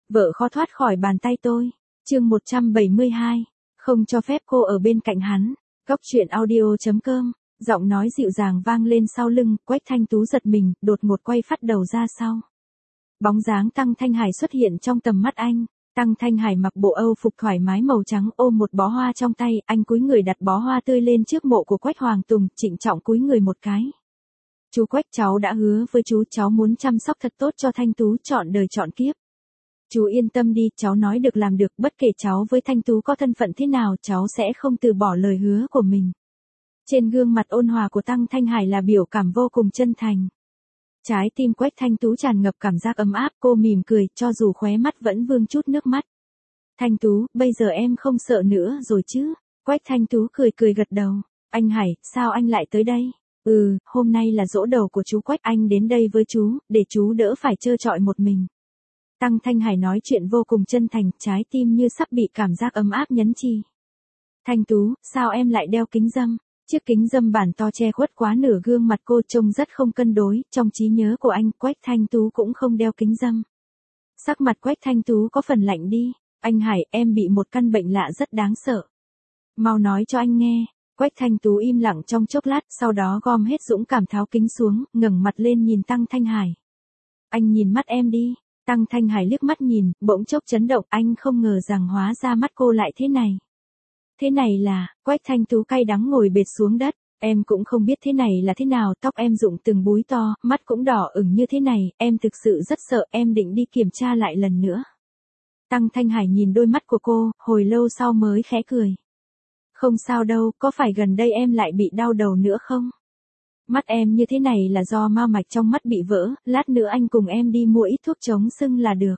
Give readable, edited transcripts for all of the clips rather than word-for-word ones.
Vợ khó thoát khỏi bàn tay tôi. Chương 172. Không cho phép cô ở bên cạnh hắn. Góc truyện audio.com. Giọng nói dịu dàng vang lên sau lưng, Quách Thanh Tú giật mình, đột ngột quay phắt đầu ra sau. Bóng dáng Tăng Thanh Hải xuất hiện trong tầm mắt anh. Tăng Thanh Hải mặc bộ Âu phục thoải mái màu trắng, ôm một bó hoa trong tay, anh cúi người đặt bó hoa tươi lên trước mộ của Quách Hoàng Tùng, trịnh trọng cúi người một cái. Chú Quách, cháu đã hứa với chú, cháu muốn chăm sóc thật tốt cho Thanh Tú trọn đời trọn kiếp. Chú yên tâm đi, cháu nói được làm được, bất kể cháu với Thanh Tú có thân phận thế nào, cháu sẽ không từ bỏ lời hứa của mình. Trên gương mặt ôn hòa của Tăng Thanh Hải là biểu cảm vô cùng chân thành. Trái tim Quách Thanh Tú tràn ngập cảm giác ấm áp, cô mỉm cười, cho dù khóe mắt vẫn vương chút nước mắt. Thanh Tú, bây giờ em không sợ nữa rồi chứ? Quách Thanh Tú cười cười gật đầu. Anh Hải, sao anh lại tới đây? Hôm nay là giỗ đầu của chú Quách, anh đến đây với chú, để chú đỡ phải trơ trọi một mình. Tăng Thanh Hải nói chuyện vô cùng chân thành, trái tim như sắp bị cảm giác ấm áp nhấn chi. Thanh Tú, sao em lại đeo kính râm? Chiếc kính râm bản to che khuất quá nửa gương mặt cô, trông rất không cân đối, trong trí nhớ của anh, Quách Thanh Tú cũng không đeo kính râm. Sắc mặt Quách Thanh Tú có phần lạnh đi. Anh Hải, em bị một căn bệnh lạ rất đáng sợ. Mau nói cho anh nghe. Quách Thanh Tú im lặng trong chốc lát, sau đó gom hết dũng cảm tháo kính xuống, ngẩng mặt lên nhìn Tăng Thanh Hải. Anh nhìn mắt em đi. Tăng Thanh Hải liếc mắt nhìn, bỗng chốc chấn động, anh không ngờ rằng hóa ra mắt cô lại thế này. Thế này là, Quách Thanh Tú cay đắng ngồi bệt xuống đất, em cũng không biết thế này là thế nào, tóc em rụng từng búi to, mắt cũng đỏ ửng như thế này, em thực sự rất sợ, em định đi kiểm tra lại lần nữa. Tăng Thanh Hải nhìn đôi mắt của cô, hồi lâu sau mới khẽ cười. Không sao đâu, có phải gần đây em lại bị đau đầu nữa không? Mắt em như thế này là do mao mạch trong mắt bị vỡ, lát nữa anh cùng em đi mua ít thuốc chống sưng là được.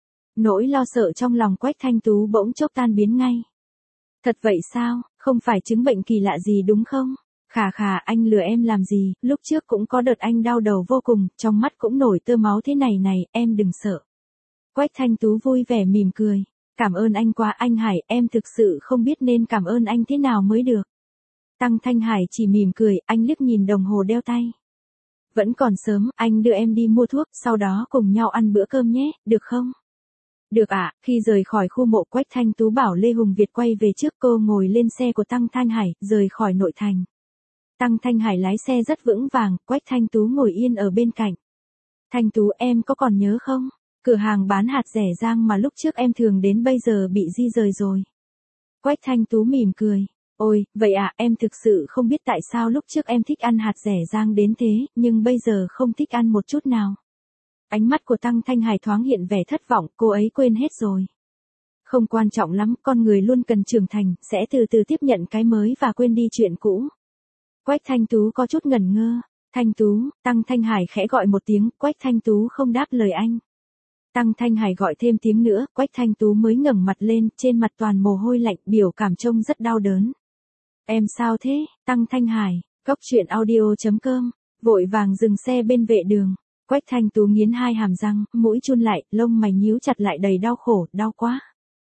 Nỗi lo sợ trong lòng Quách Thanh Tú bỗng chốc tan biến ngay. Thật vậy sao, không phải chứng bệnh kỳ lạ gì đúng không? Khà, anh lừa em làm gì, lúc trước cũng có đợt anh đau đầu vô cùng, trong mắt cũng nổi tơ máu thế này này, em đừng sợ. Quách Thanh Tú vui vẻ mỉm cười. Cảm ơn anh quá anh Hải, em thực sự không biết nên cảm ơn anh thế nào mới được. Tăng Thanh Hải chỉ mỉm cười, anh liếc nhìn đồng hồ đeo tay. Vẫn còn sớm, anh đưa em đi mua thuốc, sau đó cùng nhau ăn bữa cơm nhé, được không? Được ạ. Khi rời khỏi khu mộ, Quách Thanh Tú bảo Lê Hùng Việt quay về trước, cô ngồi lên xe của Tăng Thanh Hải, rời khỏi nội thành. Tăng Thanh Hải lái xe rất vững vàng, Quách Thanh Tú ngồi yên ở bên cạnh. Thanh Tú, em có còn nhớ không? Cửa hàng bán hạt rẻ rang mà lúc trước em thường đến bây giờ bị di rời rồi. Quách Thanh Tú mỉm cười. Ôi, vậy ạ, em thực sự không biết tại sao lúc trước em thích ăn hạt rẻ rang đến thế, nhưng bây giờ không thích ăn một chút nào. Ánh mắt của Tăng Thanh Hải thoáng hiện vẻ thất vọng, cô ấy quên hết rồi. Không quan trọng lắm, con người luôn cần trưởng thành, sẽ từ từ tiếp nhận cái mới và quên đi chuyện cũ. Quách Thanh Tú có chút ngẩn ngơ. Thanh Tú, Tăng Thanh Hải khẽ gọi một tiếng, Quách Thanh Tú không đáp lời anh. Tăng Thanh Hải gọi thêm tiếng nữa, Quách Thanh Tú mới ngẩng mặt lên, trên mặt toàn mồ hôi lạnh, biểu cảm trông rất đau đớn. Em sao thế, Tăng Thanh Hải? Góc truyện audio.com. Vội vàng dừng xe bên vệ đường. Quách Thanh Tú nghiến hai hàm răng, mũi chun lại, lông mày nhíu chặt lại đầy đau khổ, đau quá.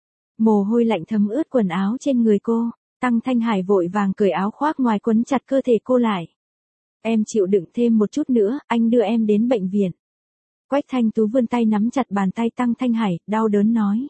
Mồ hôi lạnh thấm ướt quần áo trên người cô. Tăng Thanh Hải vội vàng cởi áo khoác ngoài quấn chặt cơ thể cô lại. Em chịu đựng thêm một chút nữa, anh đưa em đến bệnh viện. Quách Thanh Tú vươn tay nắm chặt bàn tay Tăng Thanh Hải, đau đớn nói.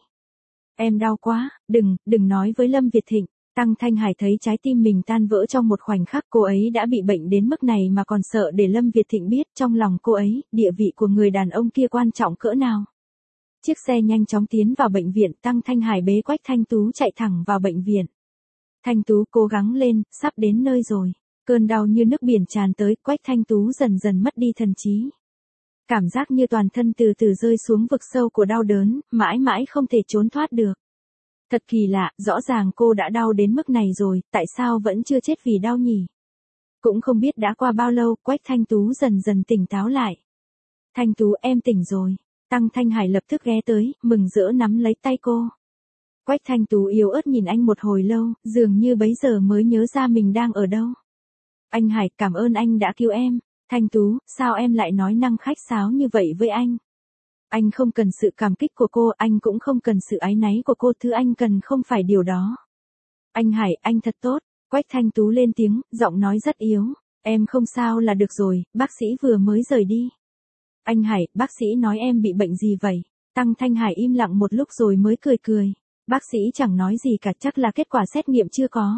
Em đau quá, đừng nói với Lâm Việt Thịnh. Tăng Thanh Hải thấy trái tim mình tan vỡ trong một khoảnh khắc, cô ấy đã bị bệnh đến mức này mà còn sợ để Lâm Việt Thịnh biết, trong lòng cô ấy, địa vị của người đàn ông kia quan trọng cỡ nào. Chiếc xe nhanh chóng tiến vào bệnh viện, Tăng Thanh Hải bế Quách Thanh Tú chạy thẳng vào bệnh viện. Thanh Tú cố gắng lên, sắp đến nơi rồi. Cơn đau như nước biển tràn tới, Quách Thanh Tú dần dần mất đi thần trí. Cảm giác như toàn thân từ từ rơi xuống vực sâu của đau đớn, mãi mãi không thể trốn thoát được. Thật kỳ lạ, rõ ràng cô đã đau đến mức này rồi, tại sao vẫn chưa chết vì đau nhỉ? Cũng không biết đã qua bao lâu, Quách Thanh Tú dần dần tỉnh táo lại. Thanh Tú, em tỉnh rồi. Tăng Thanh Hải lập tức ghé tới, mừng rỡ nắm lấy tay cô. Quách Thanh Tú yếu ớt nhìn anh một hồi lâu, dường như bấy giờ mới nhớ ra mình đang ở đâu. Anh Hải, cảm ơn anh đã cứu em. Thanh Tú, sao em lại nói năng khách sáo như vậy với anh? Anh không cần sự cảm kích của cô, anh cũng không cần sự áy náy của cô, thứ anh cần không phải điều đó. Anh Hải, anh thật tốt. Quách Thanh Tú lên tiếng, giọng nói rất yếu. Em không sao là được rồi, bác sĩ vừa mới rời đi. Anh Hải, bác sĩ nói em bị bệnh gì vậy? Tăng Thanh Hải im lặng một lúc rồi mới cười cười. Bác sĩ chẳng nói gì cả, chắc là kết quả xét nghiệm chưa có.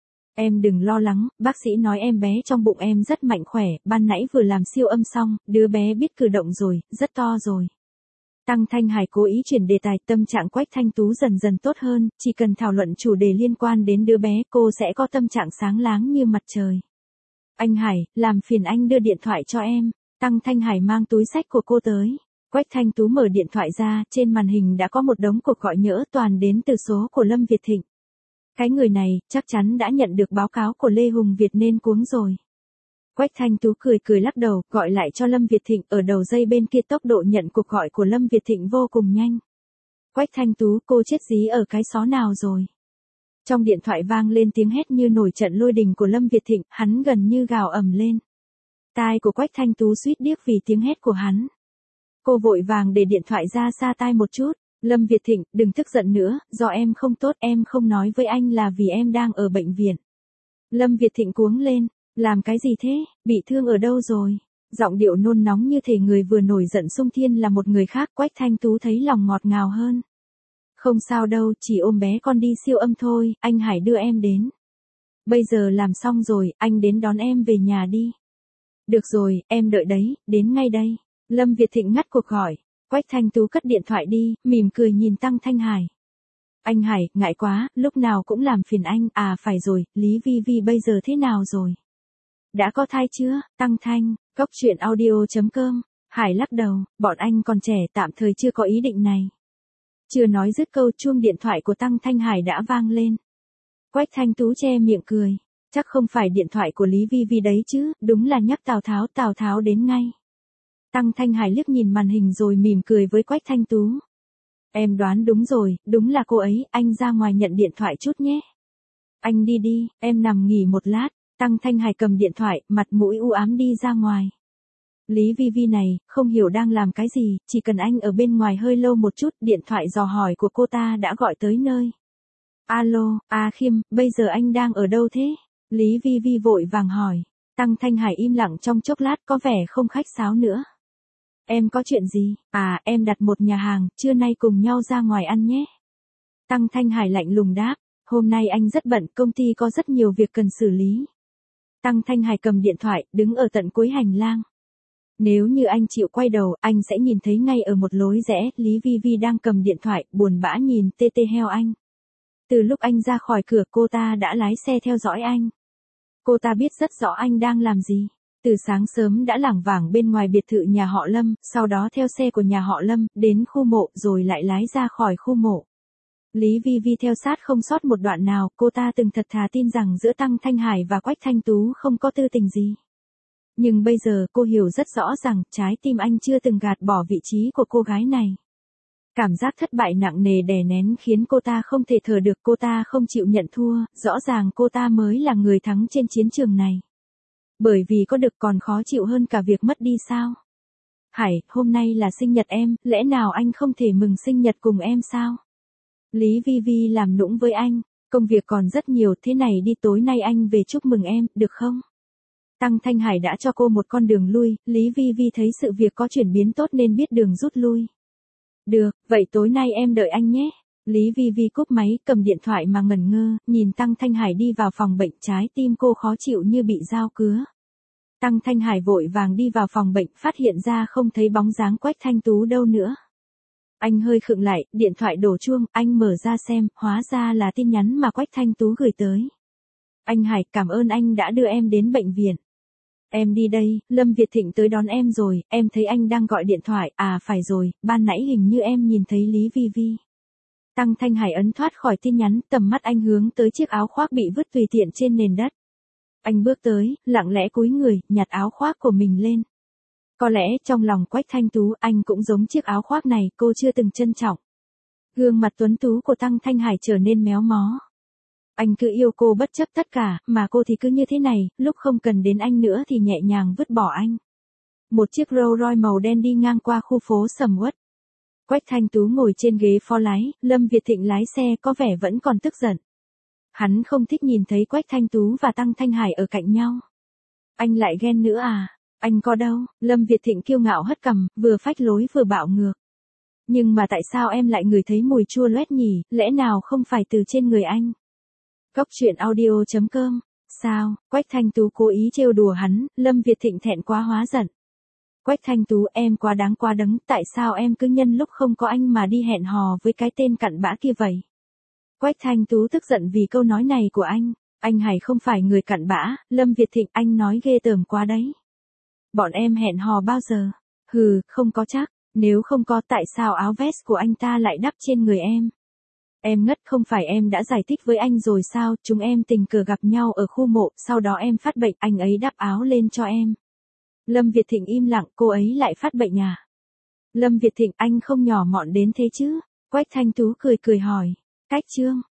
Em đừng lo lắng, bác sĩ nói em bé trong bụng em rất mạnh khỏe, ban nãy vừa làm siêu âm xong, đứa bé biết cử động rồi, rất to rồi. Tăng Thanh Hải cố ý chuyển đề tài, tâm trạng Quách Thanh Tú dần dần tốt hơn, chỉ cần thảo luận chủ đề liên quan đến đứa bé, cô sẽ có tâm trạng sáng láng như mặt trời. Anh Hải, làm phiền anh đưa điện thoại cho em. Tăng Thanh Hải mang túi xách của cô tới. Quách Thanh Tú mở điện thoại ra, trên màn hình đã có một đống cuộc gọi nhỡ toàn đến từ số của Lâm Việt Thịnh. Cái người này, chắc chắn đã nhận được báo cáo của Lê Hùng Việt nên cuống rồi. Quách Thanh Tú cười cười lắc đầu, gọi lại cho Lâm Việt Thịnh, ở đầu dây bên kia tốc độ nhận cuộc gọi của Lâm Việt Thịnh vô cùng nhanh. Quách Thanh Tú, cô chết dí ở cái xó nào rồi? Trong điện thoại vang lên tiếng hét như nổi trận lôi đình của Lâm Việt Thịnh, hắn gần như gào ầm lên. Tai của Quách Thanh Tú suýt điếc vì tiếng hét của hắn. Cô vội vàng để điện thoại ra xa tai một chút. Lâm Việt Thịnh, đừng tức giận nữa, do em không tốt, em không nói với anh là vì em đang ở bệnh viện. Lâm Việt Thịnh cuống lên, làm cái gì thế, bị thương ở đâu rồi? Giọng điệu nôn nóng như thể người vừa nổi giận xung thiên là một người khác. Quách Thanh Tú thấy lòng ngọt ngào hơn. Không sao đâu, chỉ ôm bé con đi siêu âm thôi, anh Hải đưa em đến. Bây giờ làm xong rồi, anh đến đón em về nhà đi. Được rồi, em đợi đấy, đến ngay đây. Lâm Việt Thịnh ngắt cuộc gọi. Quách Thanh Tú cất điện thoại đi, mỉm cười nhìn Tăng Thanh Hải. Anh Hải, ngại quá, lúc nào cũng làm phiền anh, à phải rồi, Lý Vi Vi bây giờ thế nào rồi? Đã có thai chưa? Tăng Thanh, Cốc.audio.com. Hải lắc đầu, bọn anh còn trẻ, tạm thời chưa có ý định này. Chưa nói dứt câu, chuông điện thoại của Tăng Thanh Hải đã vang lên. Quách Thanh Tú che miệng cười, chắc không phải điện thoại của Lý Vi Vi đấy chứ, đúng là nhắc Tào Tháo đến ngay. Tăng Thanh Hải liếc nhìn màn hình rồi mỉm cười với Quách Thanh Tú. Em đoán đúng rồi, đúng là cô ấy, anh ra ngoài nhận điện thoại chút nhé. Anh đi đi, em nằm nghỉ một lát. Tăng Thanh Hải cầm điện thoại, mặt mũi u ám đi ra ngoài. Lý Vi Vi này, không hiểu đang làm cái gì, chỉ cần anh ở bên ngoài hơi lâu một chút, điện thoại dò hỏi của cô ta đã gọi tới nơi. Alo, Khiêm, bây giờ anh đang ở đâu thế? Lý Vi Vi vội vàng hỏi. Tăng Thanh Hải im lặng trong chốc lát, có vẻ không khách sáo nữa. Em có chuyện gì? Em đặt một nhà hàng, trưa nay cùng nhau ra ngoài ăn nhé. Tăng Thanh Hải lạnh lùng đáp, hôm nay anh rất bận, công ty có rất nhiều việc cần xử lý. Tăng Thanh Hải cầm điện thoại, đứng ở tận cuối hành lang. Nếu như anh chịu quay đầu, anh sẽ nhìn thấy ngay ở một lối rẽ, Lý Vi Vi đang cầm điện thoại, buồn bã nhìn tê tê heo anh. Từ lúc anh ra khỏi cửa, cô ta đã lái xe theo dõi anh. Cô ta biết rất rõ anh đang làm gì. Từ sáng sớm đã lảng vảng bên ngoài biệt thự nhà họ Lâm, sau đó theo xe của nhà họ Lâm, đến khu mộ, rồi lại lái ra khỏi khu mộ. Lý Vi Vi theo sát không sót một đoạn nào, cô ta từng thật thà tin rằng giữa Tăng Thanh Hải và Quách Thanh Tú không có tư tình gì. Nhưng bây giờ cô hiểu rất rõ rằng, trái tim anh chưa từng gạt bỏ vị trí của cô gái này. Cảm giác thất bại nặng nề đè nén khiến cô ta không thể thở được, cô ta không chịu nhận thua, rõ ràng cô ta mới là người thắng trên chiến trường này. Bởi vì có được còn khó chịu hơn cả việc mất đi sao? Hải, hôm nay là sinh nhật em, lẽ nào anh không thể mừng sinh nhật cùng em sao? Lý Vi Vi làm nũng với anh, công việc còn rất nhiều, thế này đi, tối nay anh về chúc mừng em, được không? Tăng Thanh Hải đã cho cô một con đường lui, Lý Vi Vi thấy sự việc có chuyển biến tốt nên biết đường rút lui. Được, vậy tối nay em đợi anh nhé. Lý Vi Vi cúp máy, cầm điện thoại mà ngẩn ngơ, nhìn Tăng Thanh Hải đi vào phòng bệnh, trái tim cô khó chịu như bị dao cứa. Tăng Thanh Hải vội vàng đi vào phòng bệnh, phát hiện ra không thấy bóng dáng Quách Thanh Tú đâu nữa. Anh hơi khựng lại, điện thoại đổ chuông, anh mở ra xem, hóa ra là tin nhắn mà Quách Thanh Tú gửi tới. Anh Hải, cảm ơn anh đã đưa em đến bệnh viện. Em đi đây, Lâm Việt Thịnh tới đón em rồi, em thấy anh đang gọi điện thoại, phải rồi, ban nãy hình như em nhìn thấy Lý Vi Vi. Tăng Thanh Hải ấn thoát khỏi tin nhắn, tầm mắt anh hướng tới chiếc áo khoác bị vứt tùy tiện trên nền đất. Anh bước tới, lặng lẽ cúi người, nhặt áo khoác của mình lên. Có lẽ trong lòng Quách Thanh Tú, anh cũng giống chiếc áo khoác này, cô chưa từng trân trọng. Gương mặt tuấn tú của Tăng Thanh Hải trở nên méo mó. Anh cứ yêu cô bất chấp tất cả, mà cô thì cứ như thế này, lúc không cần đến anh nữa thì nhẹ nhàng vứt bỏ anh. Một chiếc Rolls Royce màu đen đi ngang qua khu phố sầm uất. Quách Thanh Tú ngồi trên ghế phó lái, Lâm Việt Thịnh lái xe có vẻ vẫn còn tức giận. Hắn không thích nhìn thấy Quách Thanh Tú và Tăng Thanh Hải ở cạnh nhau. Anh lại ghen nữa à? Anh có đâu? Lâm Việt Thịnh kiêu ngạo hất cằm, vừa phách lối vừa bạo ngược. Nhưng mà tại sao em lại ngửi thấy mùi chua loét nhỉ, lẽ nào không phải từ trên người anh? Cóc truyện audio.com. Sao, Quách Thanh Tú cố ý trêu đùa hắn, Lâm Việt Thịnh thẹn quá hóa giận. Quách Thanh Tú, em quá đáng quá đấng, tại sao em cứ nhân lúc không có anh mà đi hẹn hò với cái tên cặn bã kia vậy? Quách Thanh Tú tức giận vì câu nói này của anh Hải không phải người cặn bã, Lâm Việt Thịnh anh nói ghê tởm quá đấy. Bọn em hẹn hò bao giờ? Hừ, không có chắc, nếu không có tại sao áo vest của anh ta lại đắp trên người em? Em ngất không phải em đã giải thích với anh rồi sao, chúng em tình cờ gặp nhau ở khu mộ, sau đó em phát bệnh, anh ấy đắp áo lên cho em. Lâm Việt Thịnh im lặng, cô ấy lại phát bệnh à? Lâm Việt Thịnh anh không nhỏ mọn đến thế chứ? Quách Thanh Tú cười cười hỏi. Cách Trương.